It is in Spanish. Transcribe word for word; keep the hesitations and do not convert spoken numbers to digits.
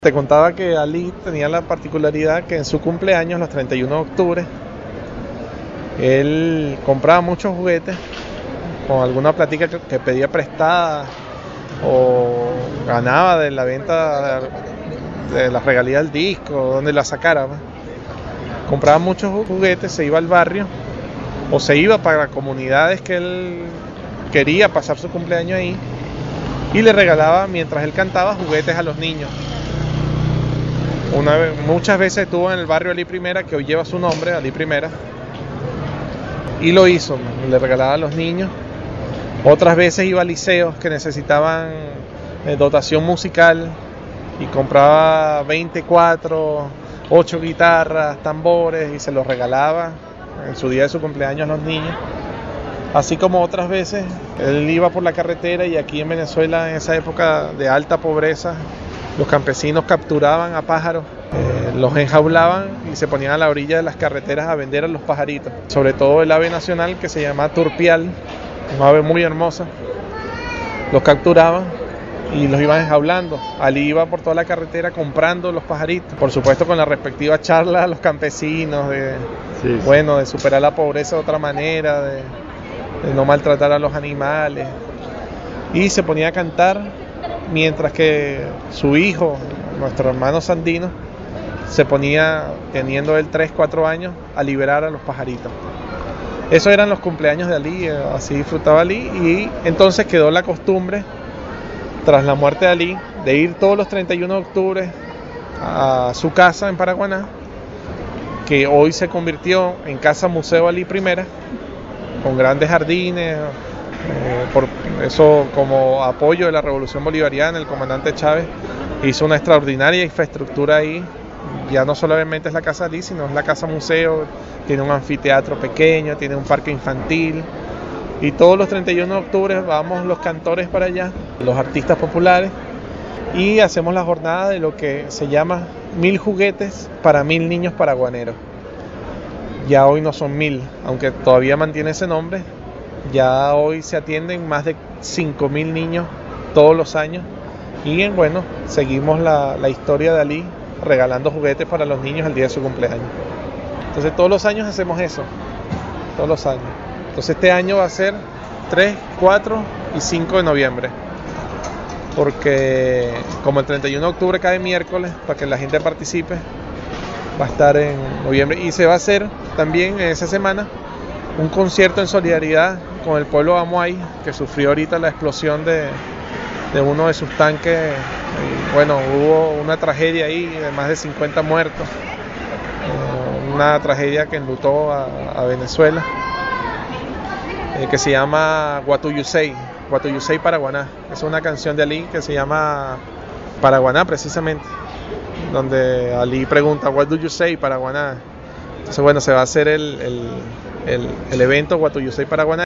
Te contaba que Ali tenía la particularidad que en su cumpleaños, los treinta y uno de octubre, él compraba muchos juguetes con alguna platica que, que pedía prestada o ganaba de la venta de, de la regalía del disco, donde la sacara. ¿no? Compraba muchos juguetes, se iba al barrio o se iba para comunidades que él quería pasar su cumpleaños ahí y le regalaba, mientras él cantaba, juguetes a los niños. Una vez, muchas veces estuvo en el barrio Ali Primera, que hoy lleva su nombre, Ali Primera, y lo hizo, le regalaba a los niños. Otras veces iba a liceos que necesitaban eh, dotación musical y compraba veinticuatro, ocho guitarras, tambores y se los regalaba en su día de su cumpleaños a los niños. Así como otras veces él iba por la carretera y aquí en Venezuela, en esa época de alta pobreza, los campesinos capturaban a pájaros, eh, los enjaulaban y se ponían a la orilla de las carreteras a vender a los pajaritos. Sobre todo el ave nacional que se llama turpial, un ave muy hermosa. Los capturaban y los iban enjaulando. Ali iba por toda la carretera comprando los pajaritos. Por supuesto con la respectiva charla a los campesinos de, sí, sí. Bueno, de superar la pobreza de otra manera, de, de no maltratar a los animales. Y se ponía a cantar. Mientras que su hijo, nuestro hermano Sandino, se ponía, teniendo él tres, cuatro años, a liberar a los pajaritos. Esos eran los cumpleaños de Ali, así disfrutaba Ali, y entonces quedó la costumbre, tras la muerte de Ali, de ir todos los treinta y uno de octubre a su casa en Paraguaná, que hoy se convirtió en Casa Museo Ali Primera, con grandes jardines. Eh, por eso, como apoyo de la Revolución Bolivariana, el comandante Chávez hizo una extraordinaria infraestructura ahí. Ya no solamente es la Casa Ali, sino es la Casa Museo, tiene un anfiteatro pequeño, tiene un parque infantil. Y todos los treinta y uno de octubre vamos los cantores para allá, los artistas populares, y hacemos la jornada de lo que se llama Mil Juguetes para Mil Niños Paraguaneros. Ya hoy no son mil, aunque todavía mantiene ese nombre. Ya hoy se atienden más de cinco mil niños todos los años y bueno, seguimos la, la historia de Ali regalando juguetes para los niños el día de su cumpleaños. Entonces todos los años hacemos eso, todos los años. Entonces este año va a ser tres, cuatro y cinco de noviembre, porque como el treinta y uno de octubre cae miércoles, para que la gente participe, va a estar en noviembre y se va a hacer también en esa semana un concierto en solidaridad con el pueblo de Amuay, que sufrió ahorita la explosión de, de uno de sus tanques. Y bueno, hubo una tragedia ahí de más de cincuenta muertos, eh, una tragedia que enlutó a, a Venezuela, eh, que se llama Guatuyusei, Guatuyusei Paraguaná. Es una canción de Ali que se llama Paraguaná precisamente, donde Ali pregunta, "What do you say, Paraguaná?". Entonces bueno, se va a hacer el, el, el, el evento Guatuyusei Paraguaná.